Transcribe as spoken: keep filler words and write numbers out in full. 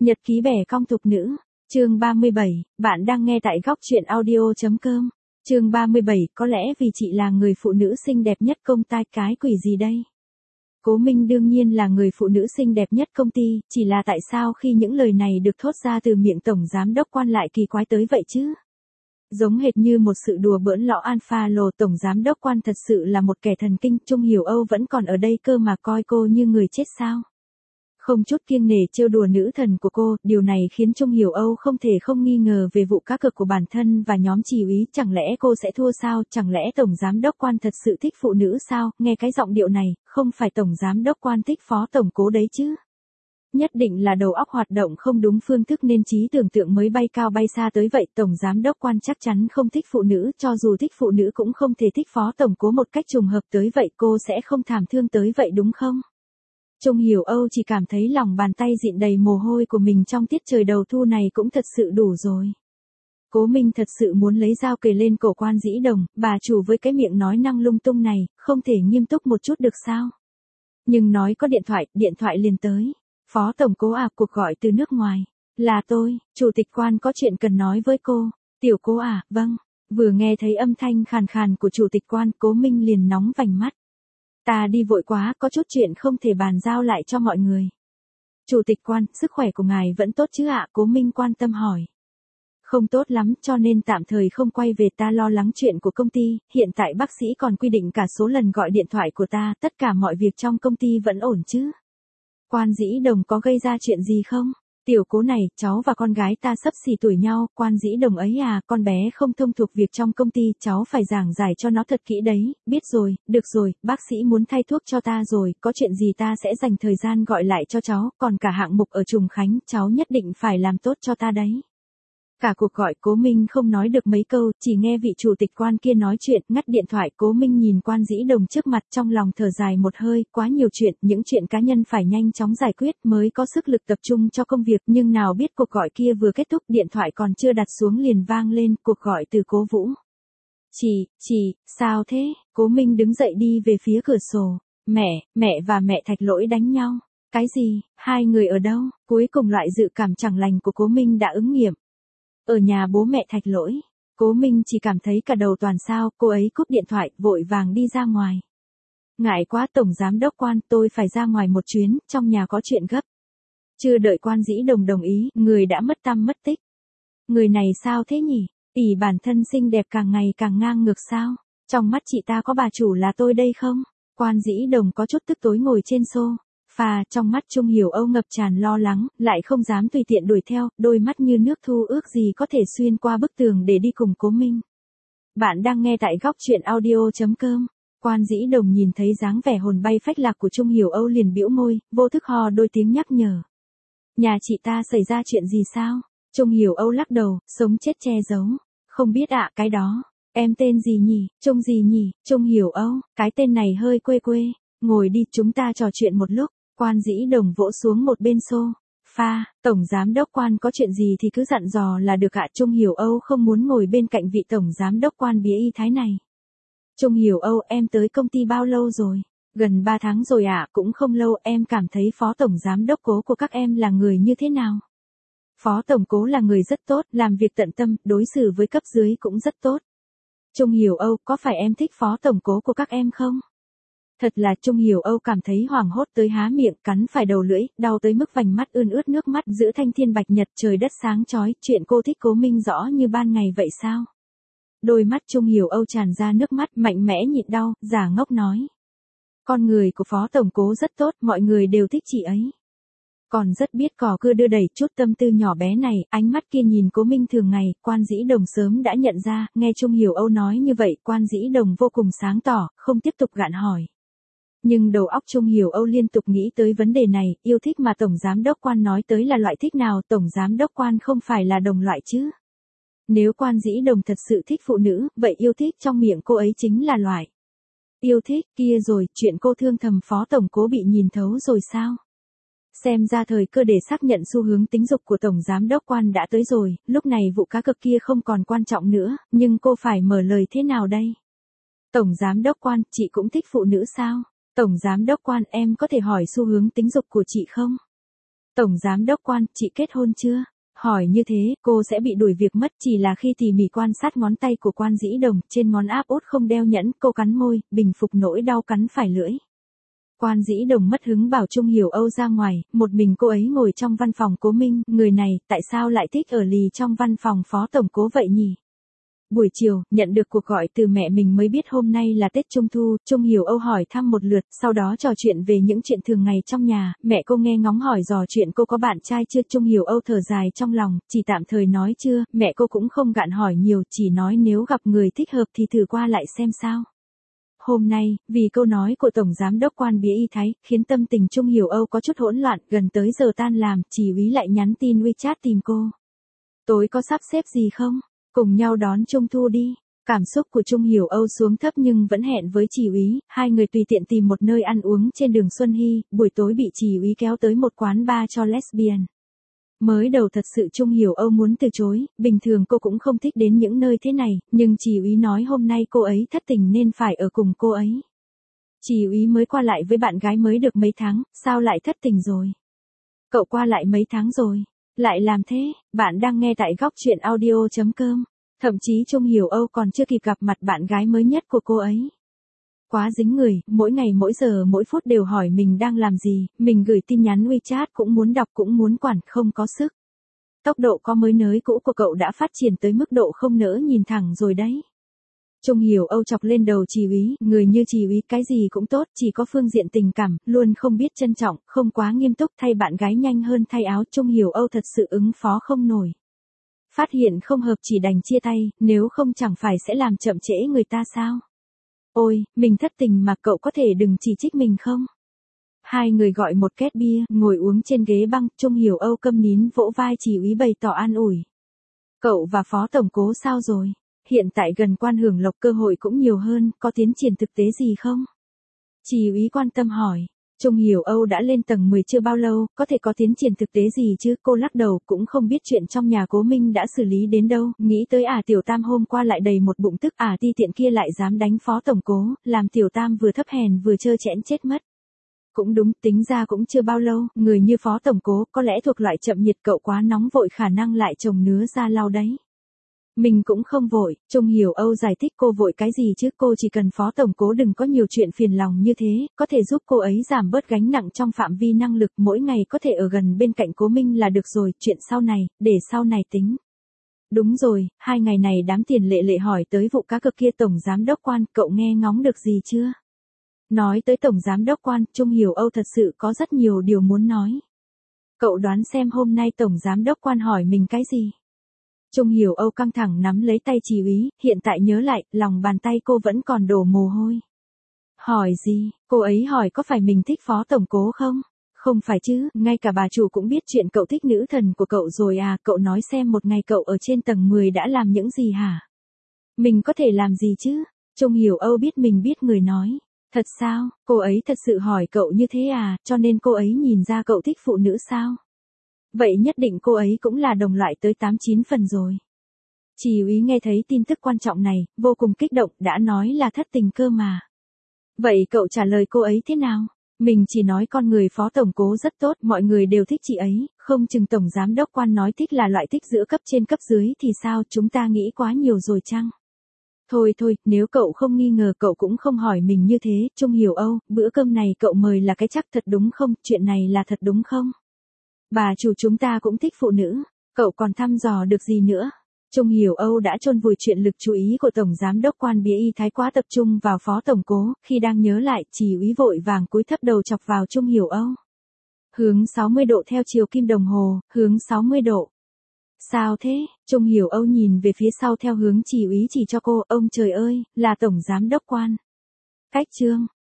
Nhật ký bè cong thục nữ, chương ba mươi bảy, bạn đang nghe tại góc truyện audio.com. Chương ba mươi bảy, có lẽ vì chị là người phụ nữ xinh đẹp nhất công ty, cái quỷ gì đây? Cố Minh đương nhiên là người phụ nữ xinh đẹp nhất công ty, chỉ là tại sao khi những lời này được thốt ra từ miệng tổng giám đốc Quan lại kỳ quái tới vậy chứ? Giống hệt như một sự đùa bỡn lõ alpha lồ, tổng giám đốc Quan thật sự là một kẻ thần kinh. Trung Hiểu Âu vẫn còn ở đây cơ mà coi cô như người chết sao? Không chút kiêng nể trêu đùa nữ thần của cô, điều này khiến Trung Hiểu Âu không thể không nghi ngờ về vụ cá cược của bản thân và nhóm chỉ úy. Chẳng lẽ cô sẽ thua sao? Chẳng lẽ tổng giám đốc Quan thật sự thích phụ nữ sao? Nghe cái giọng điệu này, không phải tổng giám đốc Quan thích phó tổng cố đấy chứ? Nhất định là đầu óc hoạt động không đúng phương thức nên trí tưởng tượng mới bay cao bay xa tới vậy. Tổng giám đốc Quan chắc chắn không thích phụ nữ, cho dù thích phụ nữ cũng không thể thích phó tổng cố một cách trùng hợp tới vậy. Cô sẽ không thảm thương tới vậy đúng không? Trung Hiểu Âu chỉ cảm thấy lòng bàn tay dịn đầy mồ hôi của mình trong tiết trời đầu thu này cũng thật sự đủ rồi. Cố Minh thật sự muốn lấy dao kề lên cổ Quan Dĩ Đồng, bà chủ với cái miệng nói năng lung tung này, không thể nghiêm túc một chút được sao? Nhưng nói có điện thoại, điện thoại liền tới. Phó tổng cố à, cuộc gọi từ nước ngoài. Là tôi, chủ tịch Quan có chuyện cần nói với cô. Tiểu Cố à, vâng. Vừa nghe thấy âm thanh khàn khàn của chủ tịch Quan, Cố Minh liền nóng vành mắt. Ta đi vội quá, có chút chuyện không thể bàn giao lại cho mọi người. Chủ tịch Quan, sức khỏe của ngài vẫn tốt chứ ạ? Cố Minh quan tâm hỏi. Không tốt lắm, cho nên tạm thời không quay về, ta lo lắng chuyện của công ty. Hiện tại bác sĩ còn quy định cả số lần gọi điện thoại của ta, tất cả mọi việc trong công ty vẫn ổn chứ? Quan Dĩ Đồng có gây ra chuyện gì không? Tiểu Cố này, cháu và con gái ta xấp xỉ tuổi nhau. Quan Dĩ Đồng ấy à, con bé không thông thuộc việc trong công ty, cháu phải giảng giải cho nó thật kỹ đấy. Biết rồi, được rồi, bác sĩ muốn thay thuốc cho ta rồi, có chuyện gì ta sẽ dành thời gian gọi lại cho cháu, còn cả hạng mục ở Trùng Khánh, cháu nhất định phải làm tốt cho ta đấy. Cả cuộc gọi Cố Minh không nói được mấy câu, chỉ nghe vị chủ tịch Quan kia nói chuyện. Ngắt điện thoại, Cố Minh nhìn Quan Dĩ Đồng trước mặt, trong lòng thở dài một hơi. Quá nhiều chuyện, những chuyện cá nhân phải nhanh chóng giải quyết mới có sức lực tập trung cho công việc. Nhưng nào biết cuộc gọi kia vừa kết thúc, điện thoại còn chưa đặt xuống liền vang lên, cuộc gọi từ Cố Vũ. Chị, chị, sao thế? Cố Minh đứng dậy đi về phía cửa sổ. Mẹ, mẹ và mẹ Thạch Lỗi đánh nhau. Cái gì? Hai người ở đâu? Cuối cùng loại dự cảm chẳng lành của Cố Minh đã ứng nghiệm. Ở nhà bố mẹ Thạch Lỗi. Cố Minh chỉ cảm thấy cả đầu toàn sao, cô ấy cúp điện thoại, vội vàng đi ra ngoài. Ngại quá tổng giám đốc Quan, tôi phải ra ngoài một chuyến, trong nhà có chuyện gấp. Chưa đợi Quan Dĩ Đồng đồng ý, người đã mất tăm mất tích. Người này sao thế nhỉ? Tỷ bản thân xinh đẹp càng ngày càng ngang ngược sao? Trong mắt chị ta có bà chủ là tôi đây không? Quan Dĩ Đồng có chút tức tối ngồi trên xô. Phà, trong mắt Trung Hiểu Âu ngập tràn lo lắng, lại không dám tùy tiện đuổi theo, đôi mắt như nước thu ước gì có thể xuyên qua bức tường để đi cùng Cố Minh. Bạn đang nghe tại góc truyện audio.com. Quan Dĩ Đồng nhìn thấy dáng vẻ hồn bay phách lạc của Trung Hiểu Âu liền bĩu môi, vô thức hò đôi tiếng nhắc nhở. Nhà chị ta xảy ra chuyện gì sao? Trung Hiểu Âu lắc đầu, sống chết che giấu. Không biết ạ, cái đó. Em tên gì nhỉ? Trung gì nhỉ? Trung Hiểu Âu, cái tên này hơi quê quê. Ngồi đi, chúng ta trò chuyện một lúc. Quan Dĩ Đồng vỗ xuống một bên xô. Pha, tổng giám đốc Quan có chuyện gì thì cứ dặn dò là được ạ. Trung Hiểu Âu không muốn ngồi bên cạnh vị tổng giám đốc Quan bía y thái này. Trung Hiểu Âu, em tới công ty bao lâu rồi? Gần ba tháng rồi ạ, cũng không lâu. Em cảm thấy phó tổng giám đốc Cố của các em là người như thế nào? Phó tổng Cố là người rất tốt, làm việc tận tâm, đối xử với cấp dưới cũng rất tốt. Trung Hiểu Âu, có phải em thích phó tổng Cố của các em không? Thật là Trung Hiểu Âu cảm thấy hoảng hốt tới há miệng, cắn phải đầu lưỡi, đau tới mức vành mắt ươn ướt nước mắt. Giữa thanh thiên bạch nhật, trời đất sáng chói, chuyện cô thích Cố Minh rõ như ban ngày vậy sao? Đôi mắt Trung Hiểu Âu tràn ra nước mắt, mạnh mẽ nhịn đau, giả ngốc nói. Con người của phó tổng Cố rất tốt, mọi người đều thích chị ấy. Còn rất biết cò cưa đưa đẩy, chút tâm tư nhỏ bé này, ánh mắt kia nhìn Cố Minh thường ngày. Quan Dĩ Đồng sớm đã nhận ra, nghe Trung Hiểu Âu nói như vậy, Quan Dĩ Đồng vô cùng sáng tỏ, không tiếp tục gạn hỏi. Nhưng đầu óc Trung Hiểu Âu liên tục nghĩ tới vấn đề này, yêu thích mà tổng giám đốc Quan nói tới là loại thích nào? Tổng giám đốc Quan không phải là đồng loại chứ? Nếu Quan Dĩ Đồng thật sự thích phụ nữ, vậy yêu thích trong miệng cô ấy chính là loại yêu thích kia rồi. Chuyện cô thương thầm phó tổng Cố bị nhìn thấu rồi sao? Xem ra thời cơ để xác nhận xu hướng tính dục của tổng giám đốc Quan đã tới rồi. Lúc này vụ cá cược kia không còn quan trọng nữa, nhưng cô phải mở lời thế nào đây? Tổng giám đốc Quan, chị cũng thích phụ nữ sao? Tổng giám đốc Quan, em có thể hỏi xu hướng tính dục của chị không? Tổng giám đốc Quan, chị kết hôn chưa? Hỏi như thế, cô sẽ bị đuổi việc mất. Chỉ là khi tỉ mỉ quan sát ngón tay của Quan Dĩ Đồng, trên ngón áp út không đeo nhẫn, cô cắn môi, bình phục nỗi đau cắn phải lưỡi. Quan Dĩ Đồng mất hứng bảo Trung Hiểu Âu ra ngoài, một mình cô ấy ngồi trong văn phòng Cố Minh, người này, tại sao lại thích ở lì trong văn phòng phó tổng cố vậy nhỉ? Buổi chiều, nhận được cuộc gọi từ mẹ mình mới biết hôm nay là Tết Trung Thu, Trung Hiểu Âu hỏi thăm một lượt, sau đó trò chuyện về những chuyện thường ngày trong nhà, mẹ cô nghe ngóng hỏi dò chuyện cô có bạn trai chưa. Trung Hiểu Âu thở dài trong lòng, chỉ tạm thời nói chưa, mẹ cô cũng không gạn hỏi nhiều, chỉ nói nếu gặp người thích hợp thì thử qua lại xem sao. Hôm nay, vì câu nói của Tổng Giám đốc Quan Bía Y Thái, khiến tâm tình Trung Hiểu Âu có chút hỗn loạn, gần tới giờ tan làm, chỉ úy lại nhắn tin WeChat tìm cô. Tối có sắp xếp gì không? Cùng nhau đón Trung Thu đi. Cảm xúc của Trung Hiểu Âu xuống thấp nhưng vẫn hẹn với chỉ úy, hai người tùy tiện tìm một nơi ăn uống trên đường Xuân Hy, buổi tối bị chỉ úy kéo tới một quán bar cho lesbian. Mới đầu thật sự Trung Hiểu Âu muốn từ chối, bình thường cô cũng không thích đến những nơi thế này, nhưng chỉ úy nói hôm nay cô ấy thất tình nên phải ở cùng cô ấy. Chỉ úy mới qua lại với bạn gái mới được mấy tháng, sao lại thất tình rồi? Cậu qua lại mấy tháng rồi? Lại làm thế, bạn đang nghe tại góc chuyện audio chấm com. Thậm chí Trung Hiểu Âu còn chưa kịp gặp mặt bạn gái mới nhất của cô ấy. Quá dính người, mỗi ngày mỗi giờ mỗi phút đều hỏi mình đang làm gì, mình gửi tin nhắn WeChat cũng muốn đọc cũng muốn quản, không có sức. Tốc độ có mới nới cũ của cậu đã phát triển tới mức độ không nỡ nhìn thẳng rồi đấy. Trung Hiểu Âu chọc lên đầu chỉ úy, người như chỉ úy cái gì cũng tốt, chỉ có phương diện tình cảm, luôn không biết trân trọng, không quá nghiêm túc, thay bạn gái nhanh hơn thay áo. Trung Hiểu Âu thật sự ứng phó không nổi. Phát hiện không hợp chỉ đành chia tay, nếu không chẳng phải sẽ làm chậm trễ người ta sao? Ôi, mình thất tình mà cậu có thể đừng chỉ trích mình không? Hai người gọi một két bia, ngồi uống trên ghế băng, Trung Hiểu Âu câm nín vỗ vai chỉ úy bày tỏ an ủi. Cậu và phó tổng cố sao rồi? Hiện tại gần Quan hưởng lộc cơ hội cũng nhiều hơn, có tiến triển thực tế gì không? Chỉ úy quan tâm hỏi. Trung Hiểu Âu đã lên tầng mười chưa bao lâu, có thể có tiến triển thực tế gì chứ? Cô lắc đầu, cũng không biết chuyện trong nhà Cố Minh đã xử lý đến đâu, nghĩ tới à Tiểu Tam hôm qua lại đầy một bụng tức, à ti tiện kia lại dám đánh phó tổng cố, làm Tiểu Tam vừa thấp hèn vừa trơ trẽn chết mất. Cũng đúng, tính ra cũng chưa bao lâu, người như phó tổng cố có lẽ thuộc loại chậm nhiệt, cậu quá nóng vội khả năng lại trồng nứa ra lau đấy. Mình cũng không vội, Trung Hiểu Âu giải thích cô vội cái gì chứ, cô chỉ cần phó tổng cố đừng có nhiều chuyện phiền lòng như thế, có thể giúp cô ấy giảm bớt gánh nặng trong phạm vi năng lực, mỗi ngày có thể ở gần bên cạnh Cố Minh là được rồi, chuyện sau này, để sau này tính. Đúng rồi, hai ngày này đám Tiền Lệ Lệ hỏi tới vụ cá cược kia. Tổng Giám đốc Quan, cậu nghe ngóng được gì chưa? Nói tới Tổng Giám đốc Quan, Trung Hiểu Âu thật sự có rất nhiều điều muốn nói. Cậu đoán xem hôm nay Tổng Giám đốc Quan hỏi mình cái gì? Trung Hiểu Âu căng thẳng nắm lấy tay chỉ úy, hiện tại nhớ lại, lòng bàn tay cô vẫn còn đổ mồ hôi. Hỏi gì? Cô ấy hỏi có phải mình thích phó tổng cố không? Không phải chứ, ngay cả bà chủ cũng biết chuyện cậu thích nữ thần của cậu rồi à, cậu nói xem một ngày cậu ở trên tầng mười đã làm những gì hả? Mình có thể làm gì chứ? Trung Hiểu Âu biết mình biết người nói. Thật sao, cô ấy thật sự hỏi cậu như thế à, cho nên cô ấy nhìn ra cậu thích phụ nữ sao? Vậy nhất định cô ấy cũng là đồng loại tới tám chín phần rồi. Chỉ úy nghe thấy tin tức quan trọng này, vô cùng kích động, đã nói là thất tình cơ mà. Vậy cậu trả lời cô ấy thế nào? Mình chỉ nói con người phó tổng cố rất tốt, mọi người đều thích chị ấy, không chừng Tổng Giám đốc Quan nói thích là loại thích giữa cấp trên cấp dưới thì sao, chúng ta nghĩ quá nhiều rồi chăng? Thôi thôi, nếu cậu không nghi ngờ cậu cũng không hỏi mình như thế. Trung Hiểu Âu, bữa cơm này cậu mời là cái chắc thật đúng không, chuyện này là thật đúng không? Bà chủ chúng ta cũng thích phụ nữ, cậu còn thăm dò được gì nữa? Trung Hiểu Âu đã chôn vùi chuyện lực chú ý của Tổng Giám đốc Quan Bía Y Thái quá tập trung vào phó tổng cố, khi đang nhớ lại, chỉ úy vội vàng cúi thấp đầu chọc vào Trung Hiểu Âu. Hướng sáu mươi độ theo chiều kim đồng hồ, hướng sáu mươi độ. Sao thế? Trung Hiểu Âu nhìn về phía sau theo hướng chỉ úy chỉ cho cô, ông trời ơi, là Tổng Giám đốc Quan. Cách chương